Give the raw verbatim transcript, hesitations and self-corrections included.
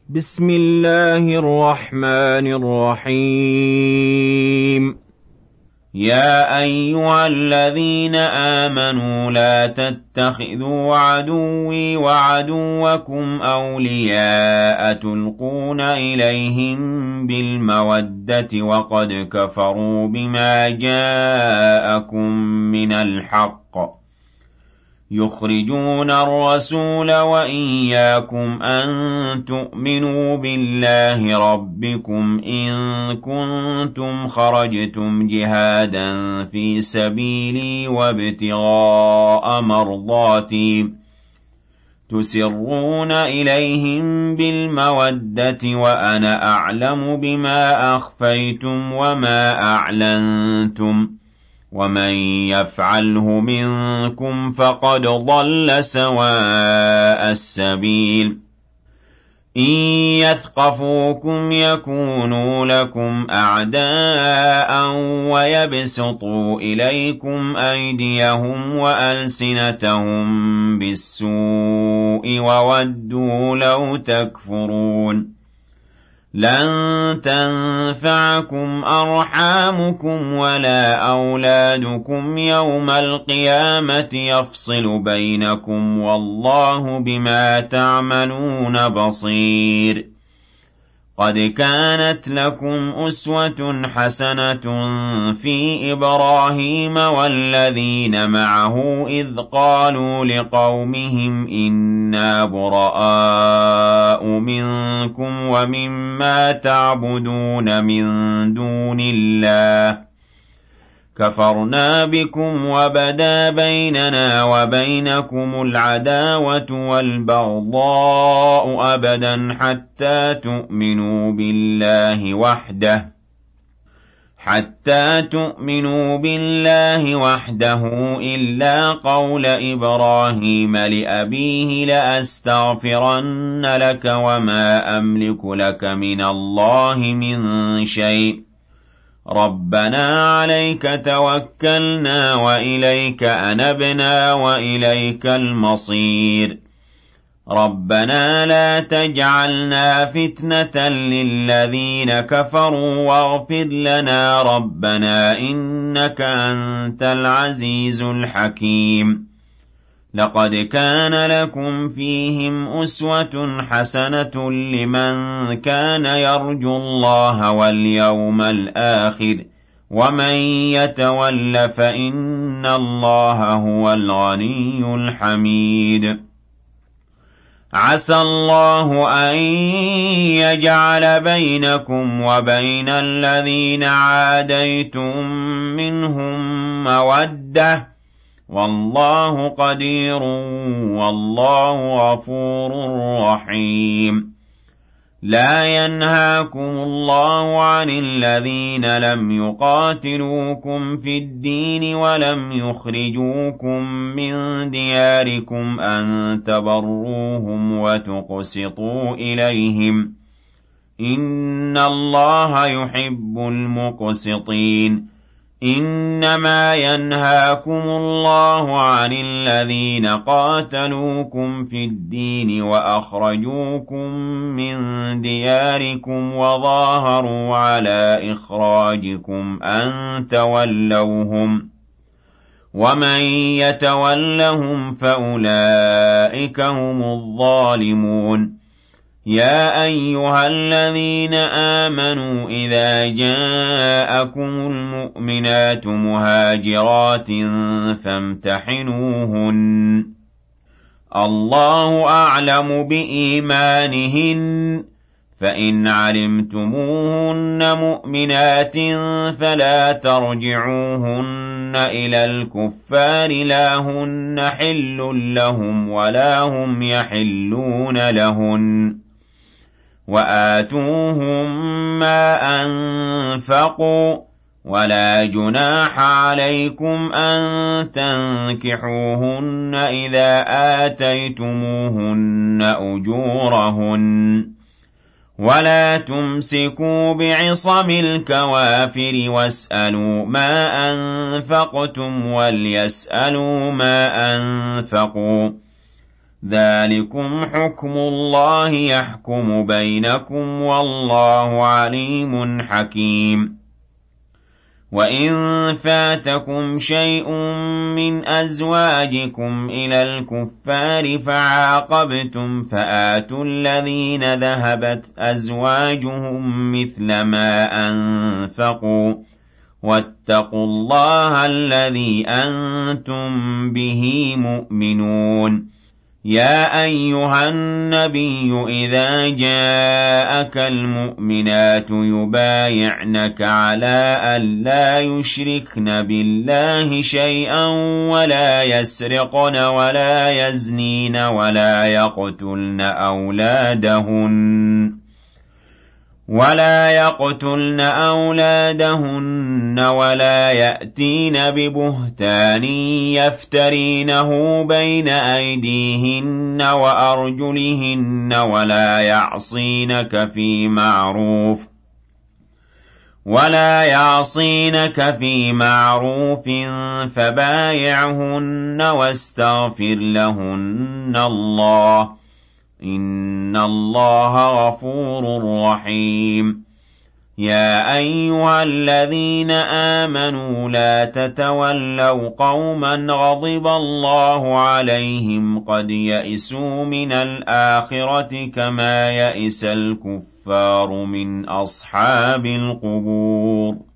بسم الله الرحمن الرحيم. يا أيها الذين آمنوا لا تتخذوا عدوي وعدوكم أولياء تلقون إليهم بالمودة وقد كفروا بما جاءكم من الحق يخرجون الرسول وإياكم أن تؤمنوا بالله ربكم إن كنتم خرجتم جهادا في سبيلي وابتغاء مرضاتي تسرون إليهم بالمودة وأنا أعلم بما أخفيتم وما أعلنتم ومن يفعله منكم فقد ضل سواء السبيل إن يثقفوكم يكونوا لكم أعداء ويبسطوا إليكم أيديهم وألسنتهم بالسوء وودوا لو تكفرون لن تنفعكم أرحامكم ولا أولادكم يوم القيامة يفصل بينكم والله بما تعملون بصير قد كانت لكم أسوة حسنة في إبراهيم والذين معه إذ قالوا لقومهم إنا براء منكم ومما تعبدون من دون الله كفرنا بكم وبدا بيننا وبينكم العداوة والبغضاء أبدا حتى تؤمنوا بالله وحده حتى تؤمنوا بالله وحده إلا قول إبراهيم لأبيه لأستغفرن لك وما أملك لك من الله من شيء ربنا عليك توكلنا وإليك أنبنا وإليك المصير ربنا لا تجعلنا فتنة للذين كفروا واغفر لنا ربنا إنك أنت العزيز الحكيم لقد كان لكم فيهم أسوة حسنة لمن كان يرجو الله واليوم الآخر ومن يتول فإن الله هو الغني الحميد عسى الله أن يجعل بينكم وبين الذين عاديتم منهم مودة والله قدير والله غفور رحيم لا ينهاكم الله عن الذين لم يقاتلوكم في الدين ولم يخرجوكم من دياركم أن تبروهم وتقسطوا إليهم إن الله يحب المقسطين إنما ينهاكم الله عن الذين قاتلوكم في الدين وأخرجوكم من دياركم وظاهروا على إخراجكم أن تولوهم ومن يتولهم فأولئك هم الظالمون يا أيها الذين آمنوا إذا جاءكم المؤمنات مهاجرات فامتحنوهن الله أعلم بإيمانهن فإن علمتموهن مؤمنات فلا ترجعوهن إلى الكفار لا هن حل لهم ولا هم يحلون لهن وآتوهم ما أنفقوا ولا جناح عليكم أن تنكحوهن إذا آتيتموهن أجورهن ولا تمسكوا بعصم الكوافر واسألوا ما أنفقتم وليسألوا ما أنفقوا ذلكم حكم الله يحكم بينكم والله عليم حكيم وإن فاتكم شيء من أزواجكم إلى الكفار فعاقبتم فآتوا الذين ذهبت أزواجهم مثل ما أنفقوا واتقوا الله الذي أنتم به مؤمنون يا أيها النبي إذا جاءك المؤمنات يبايعنك على أن لا يشركن بالله شيئا ولا يسرقن ولا يزنين ولا يقتلن أولادهن ولا يقتلن أولادهن ولا يأتين ببهتان يفترينه بين أيديهن وأرجلهن ولا يعصينك في معروف ولا يعصينك في معروف فبايعهن واستغفر لهن الله إن الله غفور رحيم يا أيها الذين آمنوا لا تتولوا قوما غضب الله عليهم قد يئسوا من الآخرة كما يئس الكفار من أصحاب القبور